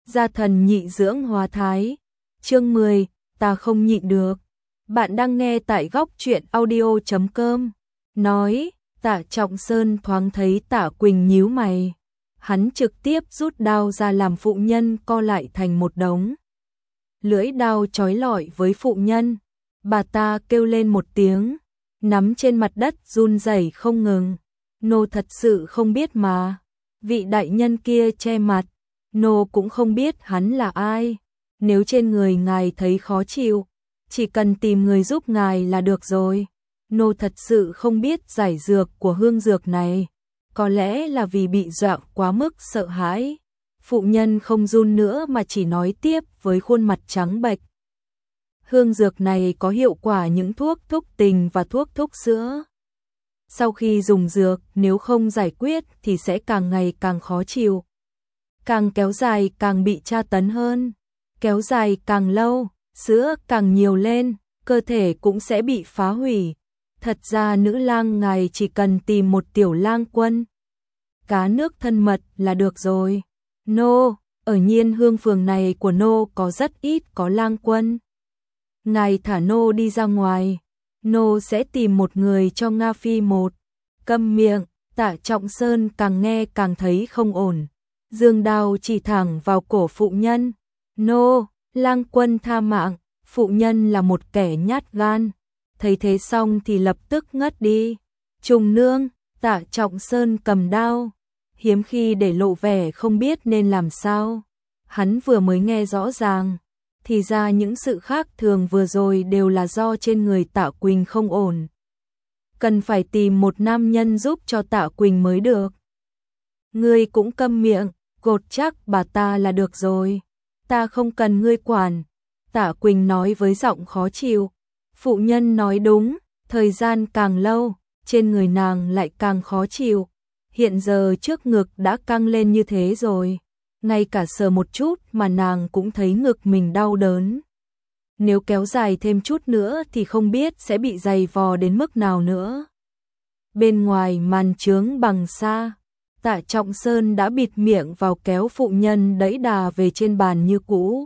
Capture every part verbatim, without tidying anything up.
Gia thần nhị dưỡng hóa thái. Chương mười, ta không nhịn được. Bạn đang nghe tại góc truyện audio chấm com. Nói, Tạ Trọng Sơn thoáng thấy Tạ Quỳnh nhíu mày. Hắn trực tiếp rút đao ra làm phụ nhân co lại thành một đống. Lưỡi đao chói lọi với phụ nhân. Bà ta kêu lên một tiếng, nắm trên mặt đất run rẩy không ngừng. Nô thật sự không biết mà. Vị đại nhân kia che mặt. Nô cũng không biết hắn là ai. Nếu trên người ngài thấy khó chịu, chỉ cần tìm người giúp ngài là được rồi. Nô thật sự không biết giải dược của hương dược này. Có lẽ là vì bị dọa quá mức sợ hãi. Phụ nhân không run nữa mà chỉ nói tiếp với khuôn mặt trắng bệch. Hương dược này có hiệu quả những thuốc thúc tình và thuốc thúc sữa. Sau khi dùng dược, nếu không giải quyết thì sẽ càng ngày càng khó chịu. Càng kéo dài càng bị tra tấn hơn. Kéo dài càng lâu, sữa càng nhiều lên, cơ thể cũng sẽ bị phá hủy. Thật ra nữ lang ngài chỉ cần tìm một tiểu lang quân. Cá nước thân mật là được rồi. Nô, ở Nhiên Hương phường này của nô có rất ít có lang quân. Ngài thả nô đi ra ngoài. Nô sẽ tìm một người cho Nga Phi một. Câm miệng, Tạ Trọng Sơn càng nghe càng thấy không ổn. Dương đao chỉ thẳng vào cổ phụ nhân. Nô, lang quân tha mạng. Phụ nhân là một kẻ nhát gan. Thấy thế xong thì lập tức ngất đi. Trùng nương, Tạ Trọng Sơn cầm đao. Hiếm khi để lộ vẻ không biết nên làm sao. Hắn vừa mới nghe rõ ràng. Thì ra những sự khác thường vừa rồi đều là do trên người Tạ Quỳnh không ổn. Cần phải tìm một nam nhân giúp cho Tạ Quỳnh mới được. Ngươi cũng câm miệng, gột chắc bà ta là được rồi. Ta không cần ngươi quản. Tạ Quỳnh nói với giọng khó chịu. Phụ nhân nói đúng, thời gian càng lâu, trên người nàng lại càng khó chịu. Hiện giờ trước ngực đã căng lên như thế rồi. Ngay cả sờ một chút mà nàng cũng thấy ngực mình đau đớn. Nếu kéo dài thêm chút nữa thì không biết sẽ bị dày vò đến mức nào nữa. Bên ngoài màn trướng bằng sa, Tạ Trọng Sơn đã bịt miệng vào kéo phụ nhân đẩy đà về trên bàn như cũ.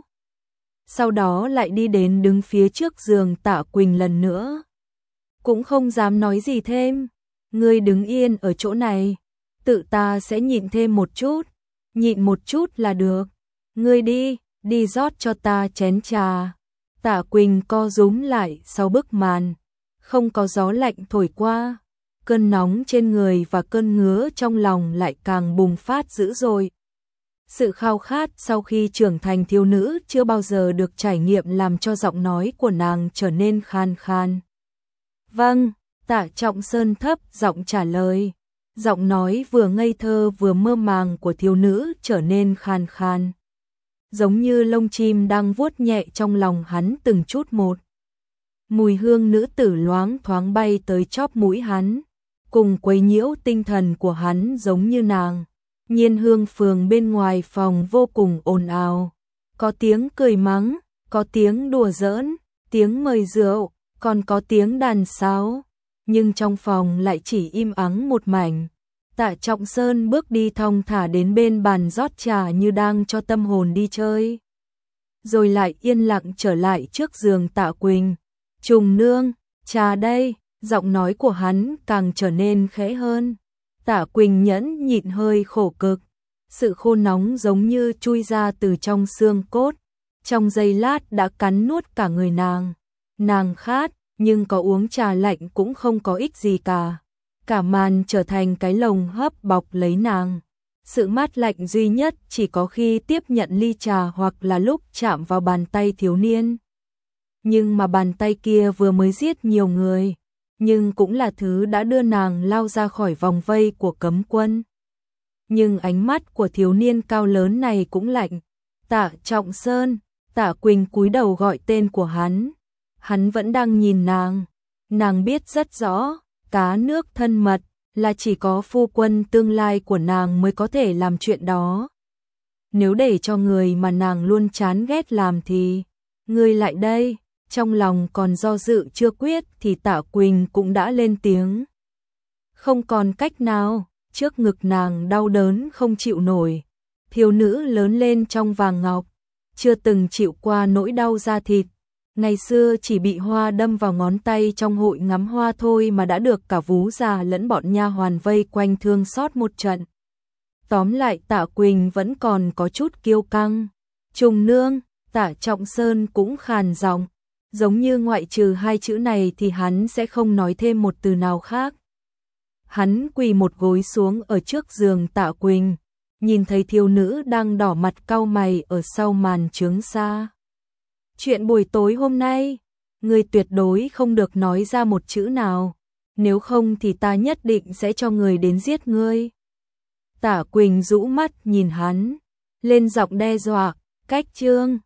Sau đó lại đi đến đứng phía trước giường Tạ Quỳnh lần nữa. Cũng không dám nói gì thêm. Ngươi đứng yên ở chỗ này. Tự ta sẽ nhịn thêm một chút. Nhịn một chút là được. Ngươi đi, đi rót cho ta chén trà. Tạ Quỳnh co rúm lại sau bức màn. Không có gió lạnh thổi qua. Cơn nóng trên người và cơn ngứa trong lòng lại càng bùng phát dữ dội. Sự khao khát sau khi trưởng thành thiếu nữ chưa bao giờ được trải nghiệm làm cho giọng nói của nàng trở nên khan khan. Vâng, Tạ Trọng Sơn thấp giọng trả lời. Giọng nói vừa ngây thơ vừa mơ màng của thiếu nữ trở nên khan khan. Giống như lông chim đang vuốt nhẹ trong lòng hắn từng chút một. Mùi hương nữ tử loáng thoáng bay tới chóp mũi hắn, cùng quấy nhiễu tinh thần của hắn giống như nàng. Nhiên Hương phường bên ngoài phòng vô cùng ồn ào. Có tiếng cười mắng, có tiếng đùa giỡn, tiếng mời rượu, còn có tiếng đàn sáo. Nhưng trong phòng lại chỉ im ắng một mảnh. Tạ Trọng Sơn bước đi thong thả đến bên bàn rót trà như đang cho tâm hồn đi chơi. Rồi lại yên lặng trở lại trước giường Tạ Quỳnh. Trùng nương, trà đây, giọng nói của hắn càng trở nên khẽ hơn. Tạ Quỳnh nhẫn nhịn hơi khổ cực. Sự khô nóng giống như chui ra từ trong xương cốt. Trong giây lát đã cắn nuốt cả người nàng. Nàng khát, nhưng có uống trà lạnh cũng không có ích gì cả. Cả màn trở thành cái lồng hấp bọc lấy nàng. Sự mát lạnh duy nhất chỉ có khi tiếp nhận ly trà hoặc là lúc chạm vào bàn tay thiếu niên. Nhưng mà bàn tay kia vừa mới giết nhiều người. Nhưng cũng là thứ đã đưa nàng lao ra khỏi vòng vây của cấm quân. Nhưng ánh mắt của thiếu niên cao lớn này cũng lạnh. Tạ Trọng Sơn, Tạ Quỳnh cúi đầu gọi tên của hắn. Hắn vẫn đang nhìn nàng. Nàng biết rất rõ, cá nước thân mật là chỉ có phu quân tương lai của nàng mới có thể làm chuyện đó. Nếu để cho người mà nàng luôn chán ghét làm thì, ngươi lại đây. Trong lòng còn do dự chưa quyết thì Tạ Quỳnh cũng đã lên tiếng. Không còn cách nào, trước ngực nàng đau đớn không chịu nổi. Thiếu nữ lớn lên trong vàng ngọc, chưa từng chịu qua nỗi đau da thịt. Ngày xưa chỉ bị hoa đâm vào ngón tay trong hội ngắm hoa thôi mà đã được cả vú già lẫn bọn nha hoàn vây quanh thương xót một trận. Tóm lại Tạ Quỳnh vẫn còn có chút kiêu căng. Trùng nương, Tạ Trọng Sơn cũng khàn giọng, giống như ngoại trừ hai chữ này thì hắn sẽ không nói thêm một từ nào khác. Hắn quỳ một gối xuống ở trước giường Tạ Quỳnh, nhìn thấy thiếu nữ đang đỏ mặt cau mày ở sau màn trướng xa. Chuyện buổi tối hôm nay, ngươi tuyệt đối không được nói ra một chữ nào, nếu không thì ta nhất định sẽ cho người đến giết ngươi. Tạ Quỳnh rũ mắt nhìn hắn, lên giọng đe dọa, cách trương,